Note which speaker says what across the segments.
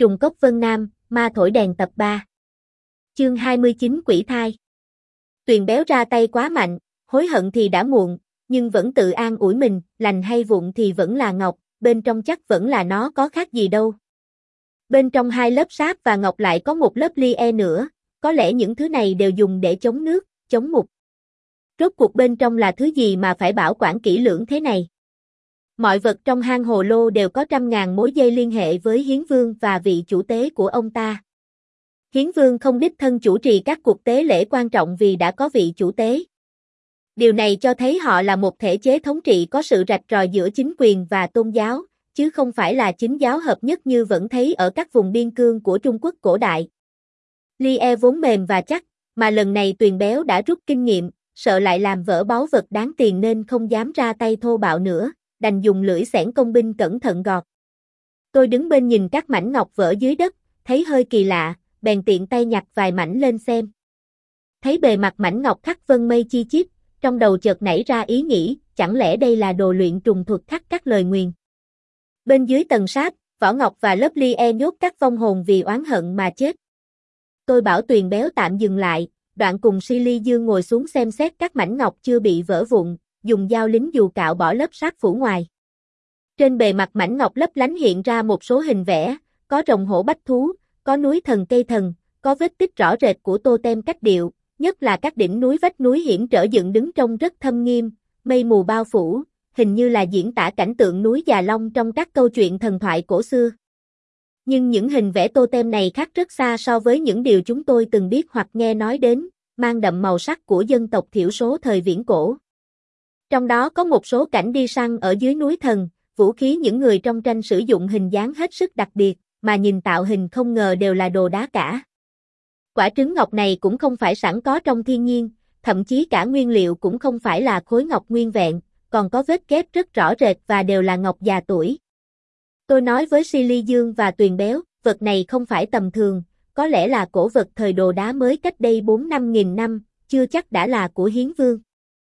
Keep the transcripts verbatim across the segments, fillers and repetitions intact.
Speaker 1: Trùng cốc Vân Nam, ma thổi đèn tập ba. Chương hai mươi chín Quỷ thai. Tuyền béo ra tay quá mạnh, hối hận thì đã muộn, nhưng vẫn tự an ủi mình, lành hay vụn thì vẫn là ngọc, bên trong chắc vẫn là nó có khác gì đâu. Bên trong hai lớp sáp và ngọc lại có một lớp li-e nữa, có lẽ những thứ này đều dùng để chống nước, chống mục. Rốt cuộc bên trong là thứ gì mà phải bảo quản kỹ lưỡng thế này? Mọi vật trong hang hồ lô đều có trăm ngàn mối dây liên hệ với Hiến Vương và vị chủ tế của ông ta. Hiến Vương không đích thân chủ trì các cuộc tế lễ quan trọng vì đã có vị chủ tế. Điều này cho thấy họ là một thể chế thống trị có sự rạch ròi giữa chính quyền và tôn giáo, chứ không phải là chính giáo hợp nhất như vẫn thấy ở các vùng biên cương của Trung Quốc cổ đại. Li-e vốn mềm và chắc, mà lần này Tuyền béo đã rút kinh nghiệm, sợ lại làm vỡ báu vật đáng tiền nên không dám ra tay thô bạo nữa, đành dùng lưỡi xẻng công binh cẩn thận gọt. Tôi đứng bên nhìn các mảnh ngọc vỡ dưới đất, thấy hơi kỳ lạ, bèn tiện tay nhặt vài mảnh lên xem. Thấy bề mặt mảnh ngọc khắc vân mây chi chít, trong đầu chợt nảy ra ý nghĩ, chẳng lẽ đây là đồ luyện trùng thuật khắc các lời nguyền. Bên dưới tầng sáp, vỏ ngọc và lớp li-e nhốt các vong hồn vì oán hận mà chết. Tôi bảo Tuyền béo tạm dừng lại, đoạn cùng Silly Dương ngồi xuống xem xét các mảnh ngọc chưa bị vỡ vụn, dùng dao lính dù cạo bỏ lớp sáp phủ ngoài. Trên bề mặt mảnh ngọc lấp lánh hiện ra một số hình vẽ, có rồng hổ bách thú, có núi thần cây thần, có vết tích rõ rệt của totem cách điệu, nhất là các đỉnh núi vách núi hiểm trở dựng đứng trông rất thâm nghiêm, mây mù bao phủ, hình như là diễn tả cảnh tượng núi Già Long trong các câu chuyện thần thoại cổ xưa. Nhưng những hình vẽ totem này khác rất xa so với những điều chúng tôi từng biết hoặc nghe nói đến, mang đậm màu sắc của dân tộc thiểu số thời viễn cổ. Trong đó có một số cảnh đi săn ở dưới núi thần, vũ khí những người trong tranh sử dụng hình dáng hết sức đặc biệt, mà nhìn tạo hình không ngờ đều là đồ đá cả. Quả trứng ngọc này cũng không phải sẵn có trong thiên nhiên, thậm chí cả nguyên liệu cũng không phải là khối ngọc nguyên vẹn, còn có vết ghép rất rõ rệt và đều là ngọc già tuổi. Tôi nói với Silly Dương và Tuyền béo, vật này không phải tầm thường, có lẽ là cổ vật thời đồ đá mới cách đây bốn năm nghìn năm, chưa chắc đã là của Hiến Vương.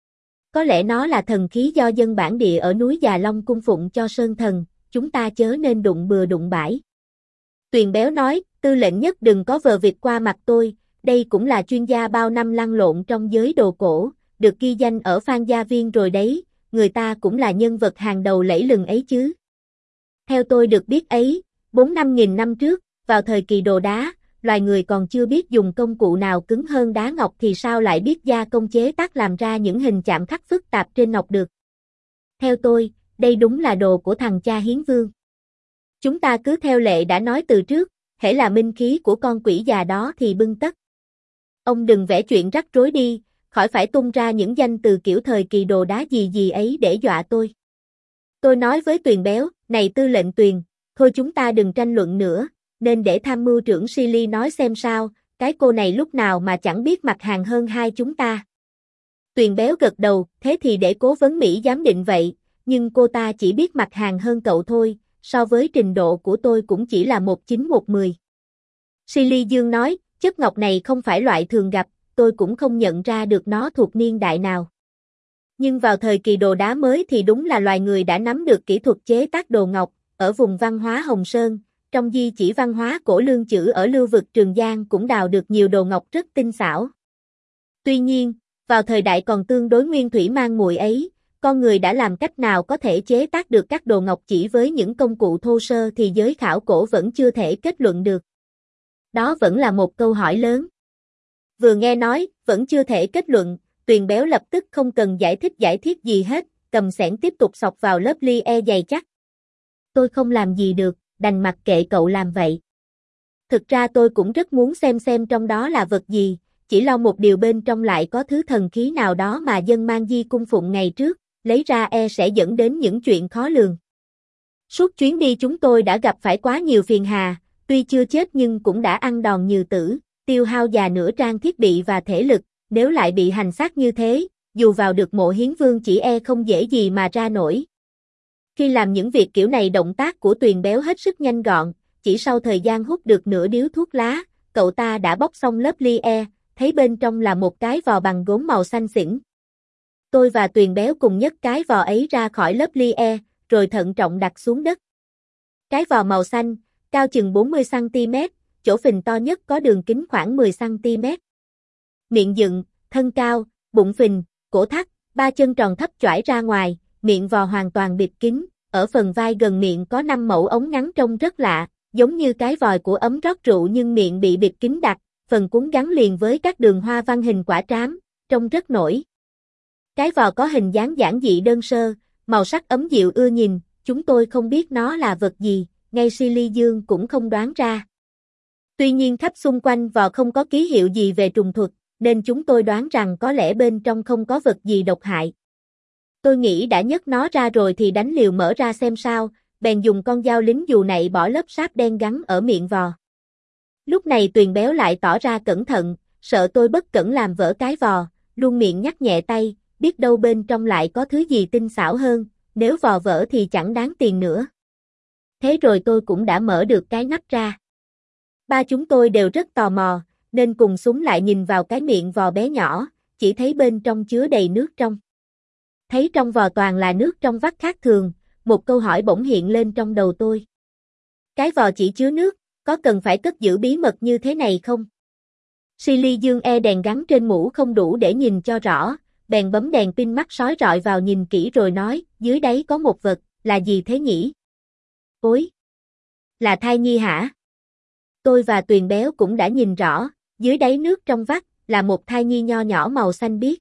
Speaker 1: Có lẽ nó là thần khí do dân bản địa ở núi Già Long cung phụng cho sơn thần, chúng ta chớ nên đụng bừa đụng bãi. Tuyền béo nói, tư lệnh nhất đừng có vờ vịt qua mặt tôi, đây cũng là chuyên gia bao năm lăn lộn trong giới đồ cổ, được ghi danh ở Phan Gia Viên rồi đấy, người ta cũng là nhân vật hàng đầu lẫy lừng ấy chứ. Theo tôi được biết ấy, bốn năm nghìn năm trước, vào thời kỳ đồ đá, loài người còn chưa biết dùng công cụ nào cứng hơn đá ngọc thì sao lại biết gia công chế tác làm ra những hình chạm khắc phức tạp trên ngọc được. Theo tôi, đây đúng là đồ của thằng cha Hiến Vương. Chúng ta cứ theo lệ đã nói từ trước, hễ là minh khí của con quỷ già đó thì bưng tất. Ông đừng vẽ chuyện rắc rối đi, khỏi phải tung ra những danh từ kiểu thời kỳ đồ đá gì gì ấy để dọa tôi. Tôi nói với Tuyền béo, này tư lệnh Tuyền, thôi chúng ta đừng tranh luận nữa, nên để tham mưu trưởng Silly nói xem sao, cái cô này lúc nào mà chẳng biết mặt hàng hơn hai chúng ta. Tuyền béo gật đầu, thế thì để cố vấn Mỹ giám định vậy, nhưng cô ta chỉ biết mặt hàng hơn cậu thôi, so với trình độ của tôi cũng chỉ là một chín một mười. Silly Dương nói, chất ngọc này không phải loại thường gặp, tôi cũng không nhận ra được nó thuộc niên đại nào. Nhưng vào thời kỳ đồ đá mới thì đúng là loài người đã nắm được kỹ thuật chế tác đồ ngọc, ở vùng văn hóa Hồng Sơn, trong di chỉ văn hóa cổ lương chữ ở lưu vực Trường Giang cũng đào được nhiều đồ ngọc rất tinh xảo. Tuy nhiên, vào thời đại còn tương đối nguyên thủy mang mùi ấy, con người đã làm cách nào có thể chế tác được các đồ ngọc chỉ với những công cụ thô sơ thì giới khảo cổ vẫn chưa thể kết luận được. Đó vẫn là một câu hỏi lớn. Vừa nghe nói, vẫn chưa thể kết luận, Tuyền béo lập tức không cần giải thích giải thích gì hết, cầm xẻng tiếp tục xọc vào lớp li-e dày chắc. Tôi không làm gì được, đành mặc kệ cậu làm vậy. Thực ra tôi cũng rất muốn xem xem trong đó là vật gì, chỉ lo một điều bên trong lại có thứ thần khí nào đó mà dân Mang Di cung phụng ngày trước, lấy ra e sẽ dẫn đến những chuyện khó lường. Suốt chuyến đi chúng tôi đã gặp phải quá nhiều phiền hà, tuy chưa chết nhưng cũng đã ăn đòn nhiều tử, tiêu hao già nửa trang thiết bị và thể lực, nếu lại bị hành xác như thế, dù vào được mộ Hiến Vương chỉ e không dễ gì mà ra nổi. Khi làm những việc kiểu này động tác của Tuyền béo hết sức nhanh gọn, chỉ sau thời gian hút được nửa điếu thuốc lá, cậu ta đã bóc xong lớp li-e, thấy bên trong là một cái vò bằng gốm màu xanh xỉn. Tôi và Tuyền béo cùng nhấc cái vò ấy ra khỏi lớp li-e, rồi thận trọng đặt xuống đất. Cái vò màu xanh, cao chừng bốn mươi xăng ti mét, chỗ phình to nhất có đường kính khoảng mười xăng ti mét. Miệng dựng, thân cao, bụng phình, cổ thắt, ba chân tròn thấp choải ra ngoài, miệng vò hoàn toàn bịt kín, ở phần vai gần miệng có năm mẩu ống ngắn trông rất lạ, giống như cái vòi của ấm rót rượu nhưng miệng bị bịt kín đặc, phần cuống gắn liền với các đường hoa văn hình quả trám, trông rất nổi. Cái vò có hình dáng giản dị đơn sơ, màu sắc ấm dịu ưa nhìn, chúng tôi không biết nó là vật gì, ngay Silly Dương cũng không đoán ra. Tuy nhiên khắp xung quanh vò không có ký hiệu gì về trùng thuật, nên chúng tôi đoán rằng có lẽ bên trong không có vật gì độc hại. Tôi nghĩ đã nhấc nó ra rồi thì đánh liều mở ra xem sao, bèn dùng con dao lính dù nạy bỏ lớp sáp đen gắn ở miệng vò. Lúc này Tuyền Béo lại tỏ ra cẩn thận, sợ tôi bất cẩn làm vỡ cái vò, luôn miệng nhắc nhẹ tay, biết đâu bên trong lại có thứ gì tinh xảo hơn, nếu vò vỡ thì chẳng đáng tiền nữa. Thế rồi tôi cũng đã mở được cái nắp ra. Ba chúng tôi đều rất tò mò, nên cùng súng lại nhìn vào cái miệng vò bé nhỏ, chỉ thấy bên trong chứa đầy nước trong. Thấy trong vò toàn là nước trong vắt khác thường, một câu hỏi bỗng hiện lên trong đầu tôi. Cái vò chỉ chứa nước, có cần phải cất giữ bí mật như thế này không? Silly Dương e đèn gắn trên mũ không đủ để nhìn cho rõ, bèn bấm đèn pin mắt sói rọi vào nhìn kỹ rồi nói, dưới đáy có một vật, là gì thế nhỉ? Ôi! Là thai nhi hả? Tôi và Tuyền Béo cũng đã nhìn rõ, dưới đáy nước trong vắt, là một thai nhi nho nhỏ màu xanh biếc.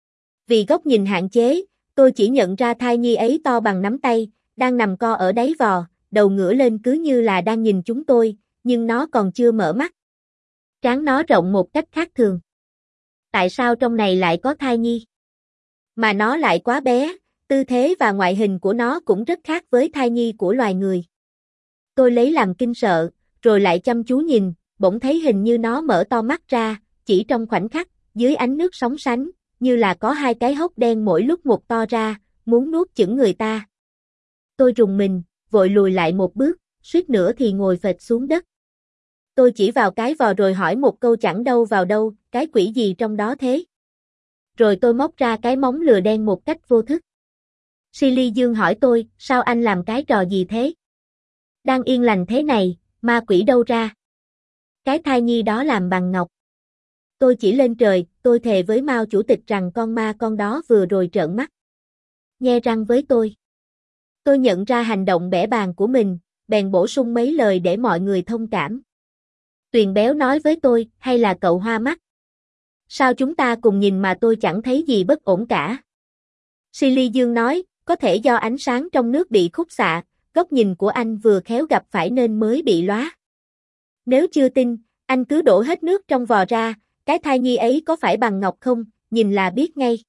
Speaker 1: Vì góc nhìn hạn chế, tôi chỉ nhận ra thai nhi ấy to bằng nắm tay, đang nằm co ở đáy vò, đầu ngửa lên cứ như là đang nhìn chúng tôi, nhưng nó còn chưa mở mắt. Trán nó rộng một cách khác thường. Tại sao trong này lại có thai nhi? Mà nó lại quá bé, tư thế và ngoại hình của nó cũng rất khác với thai nhi của loài người. Tôi lấy làm kinh sợ, rồi lại chăm chú nhìn, bỗng thấy hình như nó mở to mắt ra, chỉ trong khoảnh khắc, dưới ánh nước sóng sánh, như là có hai cái hốc đen mỗi lúc một to ra, muốn nuốt chửng người ta. Tôi rùng mình, vội lùi lại một bước, suýt nữa thì ngồi phệt xuống đất. Tôi chỉ vào cái vò rồi hỏi một câu chẳng đâu vào đâu, cái quỷ gì trong đó thế? Rồi tôi móc ra cái móng lừa đen một cách vô thức. Silly Dương hỏi tôi, sao anh làm cái trò gì thế? Đang yên lành thế này, ma quỷ đâu ra? Cái thai nhi đó làm bằng ngọc. Tôi chỉ lên trời, tôi thề với Mao chủ tịch rằng con ma con đó vừa rồi trợn mắt. Nhe răng với tôi. Tôi nhận ra hành động bẽ bàng của mình, bèn bổ sung mấy lời để mọi người thông cảm. Tuyền Béo nói với tôi, hay là cậu hoa mắt? Sao chúng ta cùng nhìn mà tôi chẳng thấy gì bất ổn cả? Silly Dương nói, có thể do ánh sáng trong nước bị khúc xạ, góc nhìn của anh vừa khéo gặp phải nên mới bị lóa. Nếu chưa tin, anh cứ đổ hết nước trong vò ra, cái thai nhi ấy có phải bằng ngọc không, nhìn là biết ngay.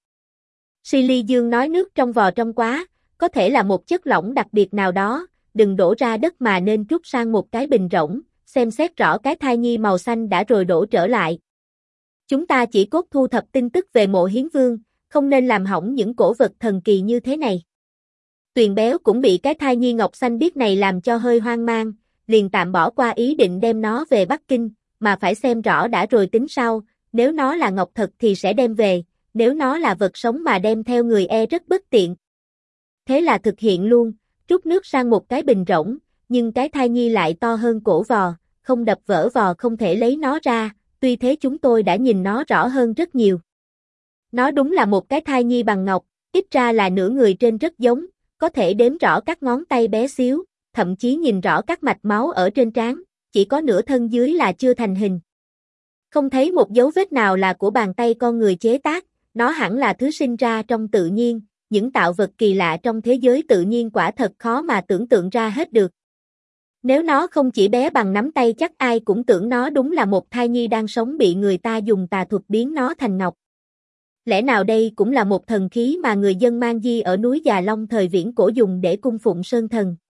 Speaker 1: Silly Dương nói nước trong vò trong quá, có thể là một chất lỏng đặc biệt nào đó, đừng đổ ra đất mà nên trút sang một cái bình rỗng, xem xét rõ cái thai nhi màu xanh đã rồi đổ trở lại. Chúng ta chỉ cốt thu thập tin tức về mộ hiến vương, không nên làm hỏng những cổ vật thần kỳ như thế này. Tuyền Béo cũng bị cái thai nhi ngọc xanh biếc này làm cho hơi hoang mang, liền tạm bỏ qua ý định đem nó về Bắc Kinh, mà phải xem rõ đã rồi tính sau, nếu nó là ngọc thật thì sẽ đem về, nếu nó là vật sống mà đem theo người e rất bất tiện. Thế là thực hiện luôn, trút nước sang một cái bình rỗng, nhưng cái thai nhi lại to hơn cổ vò, không đập vỡ vò không thể lấy nó ra, tuy thế chúng tôi đã nhìn nó rõ hơn rất nhiều. Nó đúng là một cái thai nhi bằng ngọc, ít ra là nửa người trên rất giống, có thể đếm rõ các ngón tay bé xíu, thậm chí nhìn rõ các mạch máu ở trên trán, chỉ có nửa thân dưới là chưa thành hình. Không thấy một dấu vết nào là của bàn tay con người chế tác, nó hẳn là thứ sinh ra trong tự nhiên, những tạo vật kỳ lạ trong thế giới tự nhiên quả thật khó mà tưởng tượng ra hết được. Nếu nó không chỉ bé bằng nắm tay chắc ai cũng tưởng nó đúng là một thai nhi đang sống bị người ta dùng tà thuật biến nó thành ngọc. Lẽ nào đây cũng là một thần khí mà người dân Mang Di ở núi Già Long thời viễn cổ dùng để cung phụng sơn thần?